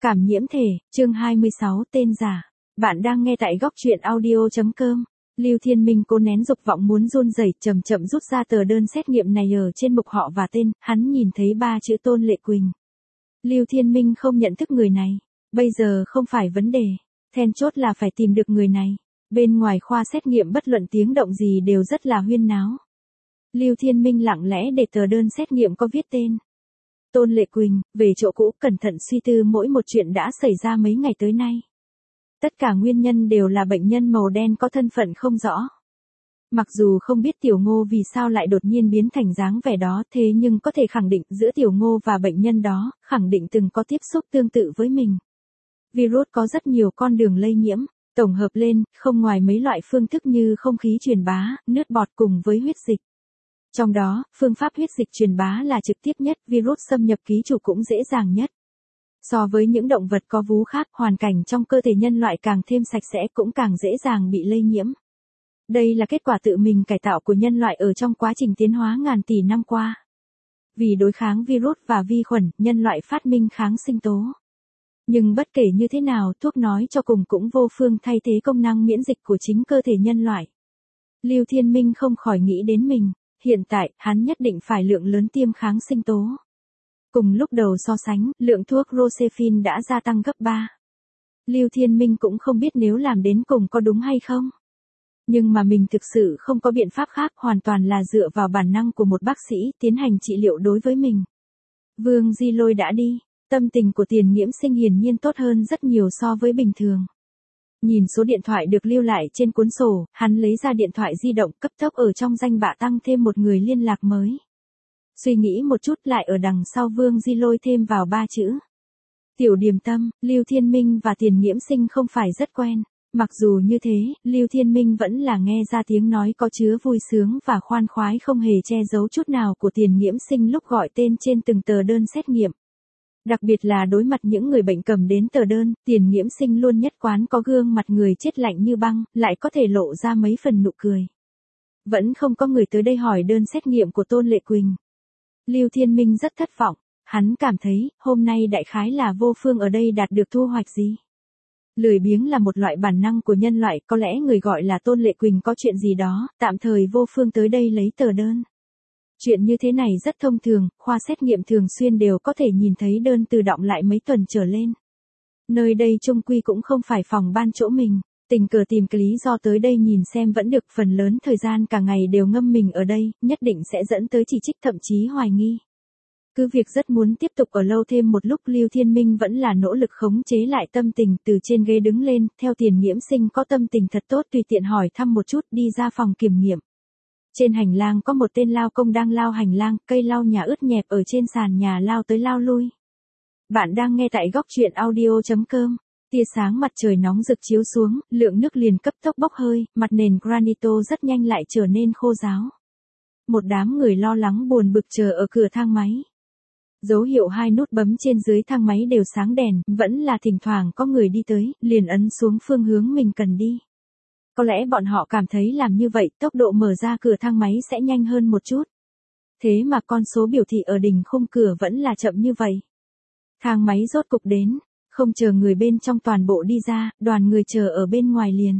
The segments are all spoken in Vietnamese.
Cảm nhiễm thể, chương 26 tên giả. Bạn đang nghe tại góc truyện audio.com. Lưu Thiên Minh cố nén dục vọng muốn run rẩy, chậm chậm rút ra tờ đơn xét nghiệm này ở trên mục họ và tên, hắn nhìn thấy 3 chữ Tôn Lệ Quỳnh. Lưu Thiên Minh không nhận thức người này. Bây giờ không phải vấn đề. Then chốt là phải tìm được người này. Bên ngoài khoa xét nghiệm bất luận tiếng động gì đều rất là huyên náo. Lưu Thiên Minh lặng lẽ để tờ đơn xét nghiệm có viết tên Tôn Lệ Quỳnh, về chỗ cũ, cẩn thận suy tư mỗi một chuyện đã xảy ra mấy ngày tới nay. Tất cả nguyên nhân đều là bệnh nhân màu đen có thân phận không rõ. Mặc dù không biết Tiểu Ngô vì sao lại đột nhiên biến thành dáng vẻ đó, thế nhưng có thể khẳng định giữa Tiểu Ngô và bệnh nhân đó, khẳng định từng có tiếp xúc tương tự với mình. Virus có rất nhiều con đường lây nhiễm, tổng hợp lên, không ngoài mấy loại phương thức như không khí truyền bá, nước bọt cùng với huyết dịch. Trong đó, phương pháp huyết dịch truyền bá là trực tiếp nhất, virus xâm nhập ký chủ cũng dễ dàng nhất. So với những động vật có vú khác, hoàn cảnh trong cơ thể nhân loại càng thêm sạch sẽ cũng càng dễ dàng bị lây nhiễm. Đây là kết quả tự mình cải tạo của nhân loại ở trong quá trình tiến hóa ngàn tỷ năm qua. Vì đối kháng virus và vi khuẩn, nhân loại phát minh kháng sinh tố. Nhưng bất kể như thế nào, thuốc nói cho cùng cũng vô phương thay thế công năng miễn dịch của chính cơ thể nhân loại. Lưu Thiên Minh không khỏi nghĩ đến mình. Hiện tại, hắn nhất định phải lượng lớn tiêm kháng sinh tố. Cùng lúc đầu so sánh, lượng thuốc Rocephin đã gia tăng gấp 3. Lưu Thiên Minh cũng không biết nếu làm đến cùng có đúng hay không. Nhưng mà mình thực sự không có biện pháp khác, hoàn toàn là dựa vào bản năng của một bác sĩ tiến hành trị liệu đối với mình. Vương Di Lôi đã đi, tâm tình của Tiền Nghiễm Sinh hiển nhiên tốt hơn rất nhiều so với bình thường. Nhìn số điện thoại được lưu lại trên cuốn sổ, hắn lấy ra điện thoại di động, cấp tốc ở trong danh bạ tăng thêm một người liên lạc mới. Suy nghĩ một chút, lại ở đằng sau Vương Di Lôi thêm vào 3 chữ. Tiểu Điềm Tâm. Lưu Thiên Minh và Tiền Nghiễm Sinh không phải rất quen. Mặc dù như thế, Lưu Thiên Minh vẫn là nghe ra tiếng nói có chứa vui sướng và khoan khoái không hề che giấu chút nào của Tiền Nghiễm Sinh lúc gọi tên trên từng tờ đơn xét nghiệm. Đặc biệt là đối mặt những người bệnh cầm đến tờ đơn, Tiền Nghiễm Sinh luôn nhất quán có gương mặt người chết lạnh như băng, lại có thể lộ ra mấy phần nụ cười. Vẫn không có người tới đây hỏi đơn xét nghiệm của Tôn Lệ Quỳnh. Lưu Thiên Minh rất thất vọng, hắn cảm thấy, hôm nay đại khái là vô phương ở đây đạt được thu hoạch gì. Lười biếng là một loại bản năng của nhân loại, có lẽ người gọi là Tôn Lệ Quỳnh có chuyện gì đó, tạm thời vô phương tới đây lấy tờ đơn. Chuyện như thế này rất thông thường, khoa xét nghiệm thường xuyên đều có thể nhìn thấy đơn tự động lại mấy tuần trở lên. Nơi đây chung quy cũng không phải phòng ban chỗ mình, tình cờ tìm cái lý do tới đây nhìn xem vẫn được, phần lớn thời gian cả ngày đều ngâm mình ở đây, nhất định sẽ dẫn tới chỉ trích thậm chí hoài nghi. Cứ việc rất muốn tiếp tục ở lâu thêm một lúc, Lưu Thiên Minh vẫn là nỗ lực khống chế lại tâm tình, từ trên ghế đứng lên, theo Tiền Nghiễm Sinh có tâm tình thật tốt tùy tiện hỏi thăm một chút, đi ra phòng kiểm nghiệm. Trên hành lang có một tên lao công đang lao hành lang, cây lau nhà ướt nhẹp ở trên sàn nhà lao tới lao lui. Bạn đang nghe tại góc truyện audio.com. Tia sáng mặt trời nóng rực chiếu xuống, lượng nước liền cấp tốc bốc hơi, mặt nền granito rất nhanh lại trở nên khô ráo. Một đám người lo lắng buồn bực chờ ở cửa thang máy. Dấu hiệu 2 nút bấm trên dưới thang máy đều sáng đèn, vẫn là thỉnh thoảng có người đi tới, liền ấn xuống phương hướng mình cần đi. Có lẽ bọn họ cảm thấy làm như vậy, tốc độ mở ra cửa thang máy sẽ nhanh hơn một chút. Thế mà con số biểu thị ở đỉnh khung cửa vẫn là chậm như vậy. Thang máy rốt cục đến, không chờ người bên trong toàn bộ đi ra, đoàn người chờ ở bên ngoài liền.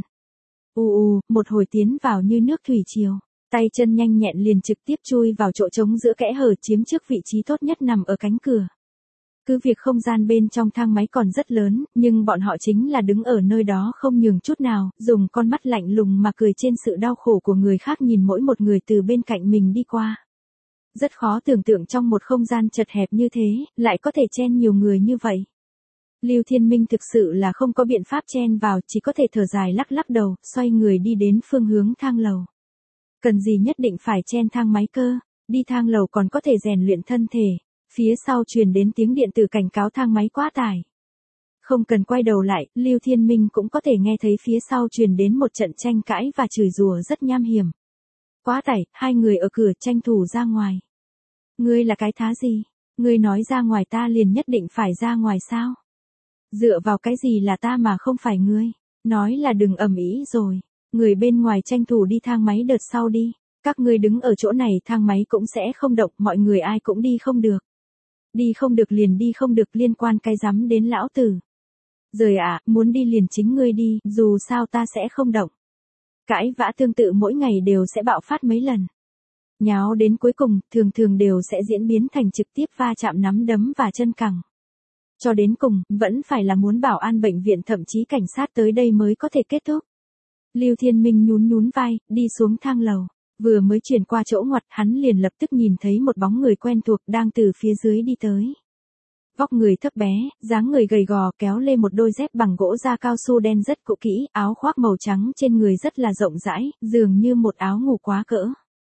Một hồi tiến vào như nước thủy triều, tay chân nhanh nhẹn liền trực tiếp chui vào chỗ trống giữa kẽ hở, chiếm trước vị trí tốt nhất nằm ở cánh cửa. Cứ việc không gian bên trong thang máy còn rất lớn, nhưng bọn họ chính là đứng ở nơi đó không nhường chút nào, dùng con mắt lạnh lùng mà cười trên sự đau khổ của người khác nhìn mỗi một người từ bên cạnh mình đi qua. Rất khó tưởng tượng trong một không gian chật hẹp như thế, lại có thể chen nhiều người như vậy. Lưu Thiên Minh thực sự là không có biện pháp chen vào, chỉ có thể thở dài lắc lắc đầu, xoay người đi đến phương hướng thang lầu. Cần gì nhất định phải chen thang máy cơ, đi thang lầu còn có thể rèn luyện thân thể. Phía sau truyền đến tiếng điện tử cảnh cáo thang máy quá tải. Không cần quay đầu lại, Lưu Thiên Minh cũng có thể nghe thấy phía sau truyền đến một trận tranh cãi và chửi rủa rất nham hiểm. Quá tải, hai người ở cửa tranh thủ ra ngoài. Ngươi là cái thá gì? Ngươi nói ra ngoài ta liền nhất định phải ra ngoài sao? Dựa vào cái gì là ta mà không phải ngươi? Nói là đừng ầm ĩ rồi. Người bên ngoài tranh thủ đi thang máy đợt sau đi. Các ngươi đứng ở chỗ này thang máy cũng sẽ không động, mọi người ai cũng đi không được. Đi không được liền đi không được, liên quan cái rắm đến lão tử. Rời ạ, muốn đi liền chính ngươi đi, dù sao ta sẽ không động. Cãi vã tương tự mỗi ngày đều sẽ bạo phát mấy lần. Nháo đến cuối cùng, thường thường đều sẽ diễn biến thành trực tiếp va chạm nắm đấm và chân cẳng. Cho đến cùng, vẫn phải là muốn bảo an bệnh viện, thậm chí cảnh sát tới đây mới có thể kết thúc. Lưu Thiên Minh nhún nhún vai, đi xuống thang lầu. Vừa mới chuyển qua chỗ ngoặt, hắn liền lập tức nhìn thấy một bóng người quen thuộc đang từ phía dưới đi tới. Vóc người thấp bé, dáng người gầy gò, kéo lê một đôi dép bằng gỗ da cao su đen rất cũ kỹ, áo khoác màu trắng trên người rất là rộng rãi, dường như một áo ngủ quá cỡ.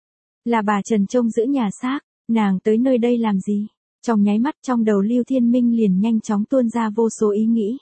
Là bà Trần trông giữ nhà xác, nàng tới nơi đây làm gì? Trong nháy mắt trong đầu Lưu Thiên Minh liền nhanh chóng tuôn ra vô số ý nghĩ.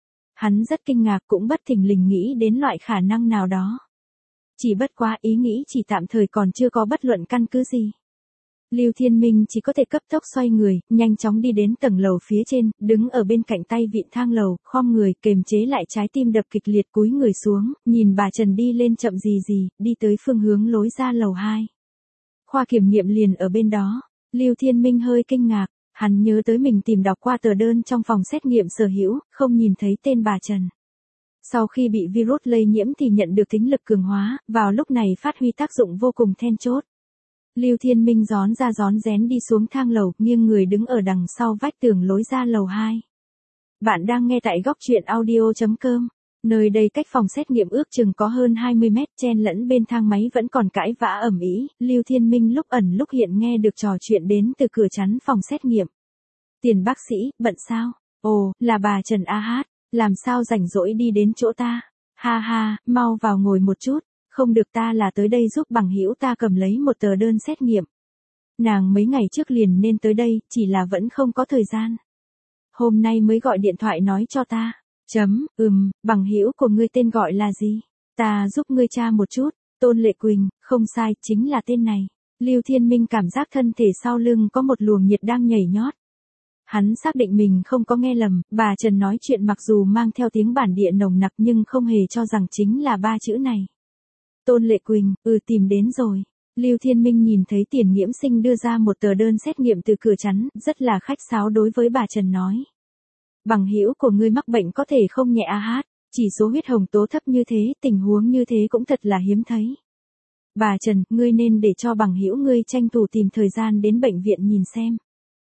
Hắn rất kinh ngạc, cũng bất thình lình nghĩ đến loại khả năng nào đó. Chỉ bất quá ý nghĩ chỉ tạm thời, còn chưa có bất luận căn cứ gì. Lưu Thiên Minh chỉ có thể cấp tốc xoay người, nhanh chóng đi đến tầng lầu phía trên, đứng ở bên cạnh tay vịn thang lầu, khom người, kềm chế lại trái tim đập kịch liệt, cúi người xuống, nhìn bà Trần đi lên chậm gì, đi tới phương hướng lối ra lầu 2. Khoa kiểm nghiệm liền ở bên đó. Lưu Thiên Minh hơi kinh ngạc, hắn nhớ tới mình tìm đọc qua tờ đơn trong phòng xét nghiệm sở hữu, không nhìn thấy tên bà Trần. Sau khi bị virus lây nhiễm thì nhận được thính lực cường hóa, vào lúc này phát huy tác dụng vô cùng then chốt. Lưu Thiên Minh rón ra rón rén đi xuống thang lầu, nghiêng người đứng ở đằng sau vách tường lối ra lầu 2. Bạn đang nghe tại góc truyện audio.com. Nơi đây cách phòng xét nghiệm ước chừng có hơn 20 mét, chen lẫn bên thang máy vẫn còn cãi vã ầm ĩ. Lưu Thiên Minh lúc ẩn lúc hiện nghe được trò chuyện đến từ cửa chắn phòng xét nghiệm. Tiền bác sĩ, bận sao? Ồ, là bà Trần A Hát, làm sao rảnh rỗi đi đến chỗ ta? Ha ha, mau vào ngồi một chút. Không được, ta là tới đây giúp bằng hữu ta cầm lấy một tờ đơn xét nghiệm. Nàng mấy ngày trước liền nên tới đây, chỉ là vẫn không có thời gian. Hôm nay mới gọi điện thoại nói cho ta. Bằng hữu của ngươi tên gọi là gì? Ta giúp ngươi tra một chút. Tôn Lệ Quỳnh, không sai, chính là tên này. Lưu Thiên Minh cảm giác thân thể sau lưng có một luồng nhiệt đang nhảy nhót. Hắn xác định mình không có nghe lầm, bà Trần nói chuyện mặc dù mang theo tiếng bản địa nồng nặc nhưng không hề cho rằng chính là ba chữ này. Tôn Lệ Quỳnh, tìm đến rồi. Lưu Thiên Minh nhìn thấy Tiền Nghiễm Sinh đưa ra một tờ đơn xét nghiệm từ cửa chắn, rất là khách sáo đối với bà Trần nói. Bằng hữu của ngươi mắc bệnh có thể không nhẹ hát, chỉ số huyết hồng tố thấp như thế, tình huống như thế cũng thật là hiếm thấy. Bà Trần, ngươi nên để cho bằng hữu ngươi tranh thủ tìm thời gian đến bệnh viện nhìn xem.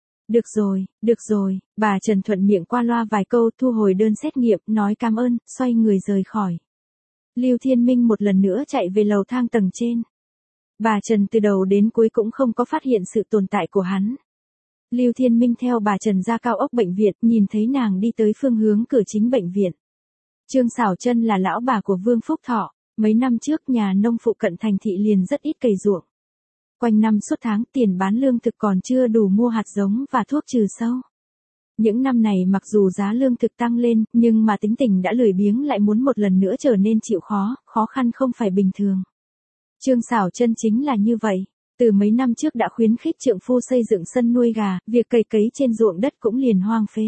Được rồi, bà Trần thuận miệng qua loa vài câu, thu hồi đơn xét nghiệm, nói cảm ơn, xoay người rời khỏi. Lưu Thiên Minh một lần nữa chạy về lầu thang tầng trên. Bà Trần từ đầu đến cuối cũng không có phát hiện sự tồn tại của hắn. Lưu Thiên Minh theo bà Trần ra cao ốc bệnh viện, nhìn thấy nàng đi tới phương hướng cửa chính bệnh viện. Trương Sảo Trân là lão bà của Vương Phúc Thọ, mấy năm trước nhà nông phụ cận thành thị liền rất ít cày ruộng. Quanh năm suốt tháng tiền bán lương thực còn chưa đủ mua hạt giống và thuốc trừ sâu. Những năm này mặc dù giá lương thực tăng lên, nhưng mà tính tình đã lười biếng lại muốn một lần nữa trở nên chịu khó khăn không phải bình thường. Trương Sảo Trân chính là như vậy. Từ mấy năm trước đã khuyến khích trượng phu xây dựng sân nuôi gà, việc cày cấy trên ruộng đất cũng liền hoang phế.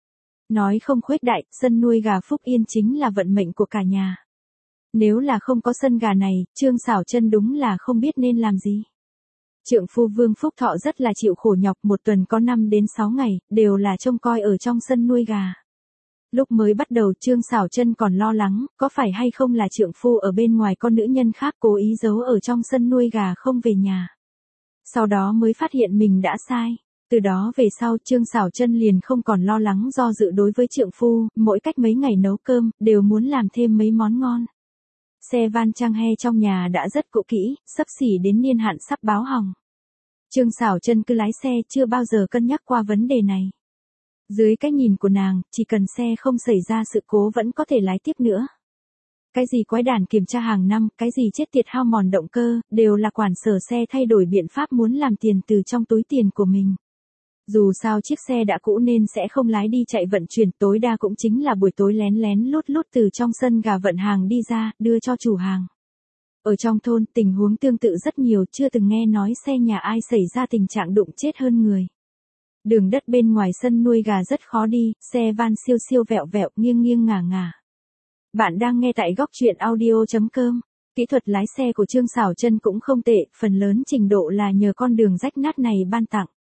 Nói không khuếch đại, sân nuôi gà Phúc Yên chính là vận mệnh của cả nhà. Nếu là không có sân gà này, Trương Sảo Trân đúng là không biết nên làm gì. Trượng phu Vương Phúc Thọ rất là chịu khổ nhọc, một tuần có 5 đến 6 ngày, đều là trông coi ở trong sân nuôi gà. Lúc mới bắt đầu Trương Sảo Trân còn lo lắng, có phải hay không là trượng phu ở bên ngoài con nữ nhân khác cố ý giấu ở trong sân nuôi gà không về nhà. Sau đó mới phát hiện mình đã sai. Từ đó về sau Trương Sảo Trân liền không còn lo lắng do dự đối với trượng phu, mỗi cách mấy ngày nấu cơm, đều muốn làm thêm mấy món ngon. Xe van trang he trong nhà đã rất cũ kỹ, sắp xỉ đến niên hạn sắp báo hỏng. Trương Sảo Trân cứ lái xe chưa bao giờ cân nhắc qua vấn đề này. Dưới cái nhìn của nàng, chỉ cần xe không xảy ra sự cố vẫn có thể lái tiếp nữa. Cái gì quái đản kiểm tra hàng năm, cái gì chết tiệt hao mòn động cơ, đều là quản sở xe thay đổi biện pháp muốn làm tiền từ trong túi tiền của mình. Dù sao chiếc xe đã cũ nên sẽ không lái đi chạy vận chuyển, tối đa cũng chính là buổi tối lén lén lút từ trong sân gà vận hàng đi ra, đưa cho chủ hàng. Ở trong thôn, tình huống tương tự rất nhiều, chưa từng nghe nói xe nhà ai xảy ra tình trạng đụng chết hơn người. Đường đất bên ngoài sân nuôi gà rất khó đi, xe van siêu siêu vẹo vẹo, nghiêng nghiêng ngả ngả. Bạn đang nghe tại góc truyện audio.com. Kỹ thuật lái xe của Trương Sảo Trân cũng không tệ, phần lớn trình độ là nhờ con đường rách nát này ban tặng.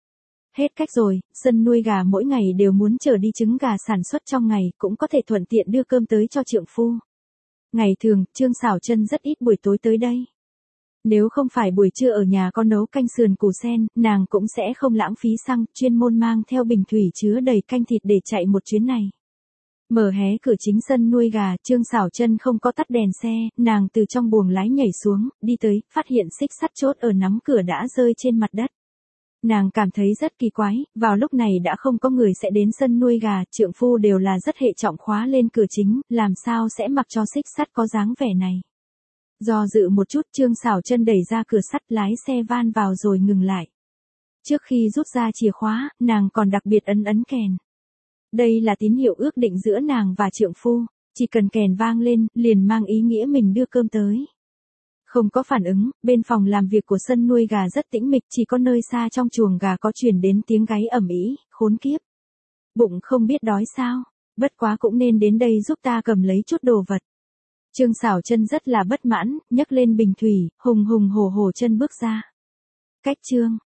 Hết cách rồi, sân nuôi gà mỗi ngày đều muốn chờ đi trứng gà sản xuất trong ngày, cũng có thể thuận tiện đưa cơm tới cho trượng phu. Ngày thường, Trương Sảo Trân rất ít buổi tối tới đây. Nếu không phải buổi trưa ở nhà có nấu canh sườn củ sen, nàng cũng sẽ không lãng phí xăng, chuyên môn mang theo bình thủy chứa đầy canh thịt để chạy một chuyến này. Mở hé cửa chính sân nuôi gà, Trương Sảo Trân không có tắt đèn xe, nàng từ trong buồng lái nhảy xuống, đi tới, phát hiện xích sắt chốt ở nắm cửa đã rơi trên mặt đất. Nàng cảm thấy rất kỳ quái, vào lúc này đã không có người sẽ đến sân nuôi gà, trượng phu đều là rất hệ trọng khóa lên cửa chính, làm sao sẽ mặc cho xích sắt có dáng vẻ này. Do dự một chút, Trương Sảo Trân đẩy ra cửa sắt, lái xe van vào rồi ngừng lại. Trước khi rút ra chìa khóa, nàng còn đặc biệt ấn kèn. Đây là tín hiệu ước định giữa nàng và trượng phu, chỉ cần kèn vang lên, liền mang ý nghĩa mình đưa cơm tới. Không có phản ứng, bên phòng làm việc của sân nuôi gà rất tĩnh mịch, chỉ có nơi xa trong chuồng gà có truyền đến tiếng gáy ầm ĩ, khốn kiếp. Bụng không biết đói sao, bất quá cũng nên đến đây giúp ta cầm lấy chút đồ vật. Trương Sảo Trân rất là bất mãn, nhấc lên bình thủy, hùng hùng hổ hổ chân bước ra. Cách chương